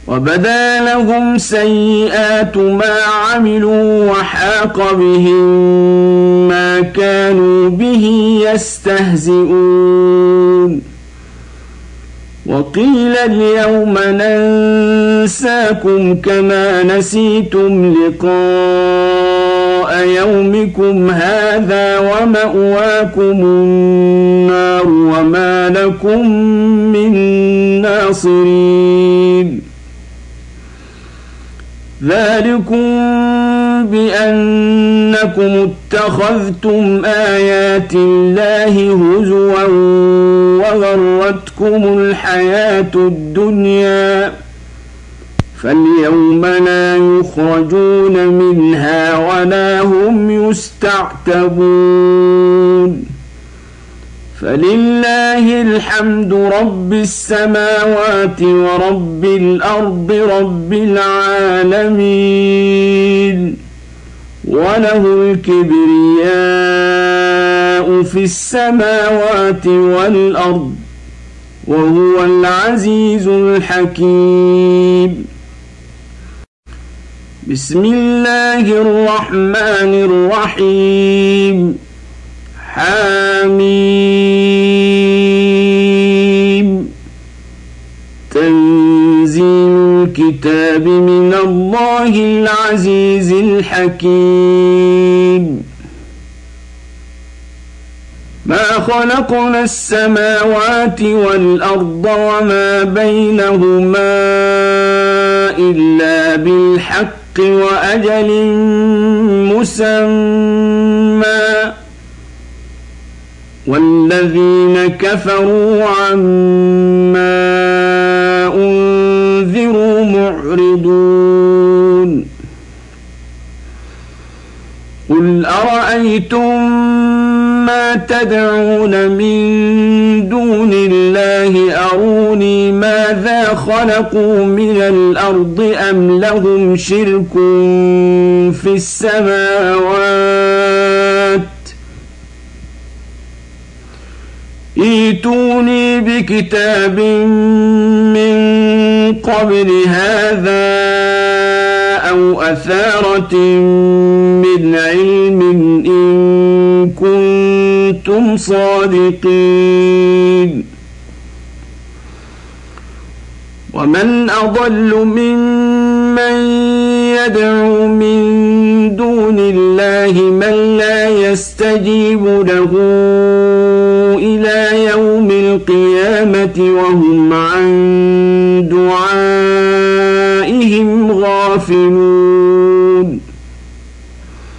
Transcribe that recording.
وبدا لهم سيئات ما عملوا وحاق بهم ما كانوا به يستهزئون وقيل اليوم ننساكم كما نسيتم لقاء يومكم هذا ومأواكم النار وما لكم من ناصرين ذلكم بأنكم اتخذتم آيات الله هزوا وغرتكم الحياة الدنيا فاليوم لا يخرجون منها ولا هم يستعتبون فلله الحمد رب السماوات ورب الأرض رب العالمين وله الكبرياء في السماوات والأرض وهو العزيز الحكيم بسم الله الرحمن الرحيم حميم تنزيل الكتاب من الله العزيز الحكيم ما خلقنا السماوات والأرض وما بينهما إلا بالحق وأجل مسمى والذين كفروا عما أنذروا معرضون قل أرأيتم ما تدعون من دون الله أروني ماذا خلقوا من الأرض أم لهم شرك في السماوات ائتوني بكتاب من قبل هذا أو أثارة من علم إن كنتم صادقين ومن أضل ممن يدعو من دون الله من لا يستجيب له إلى يوم القيامة وهم عن دعائهم غافلون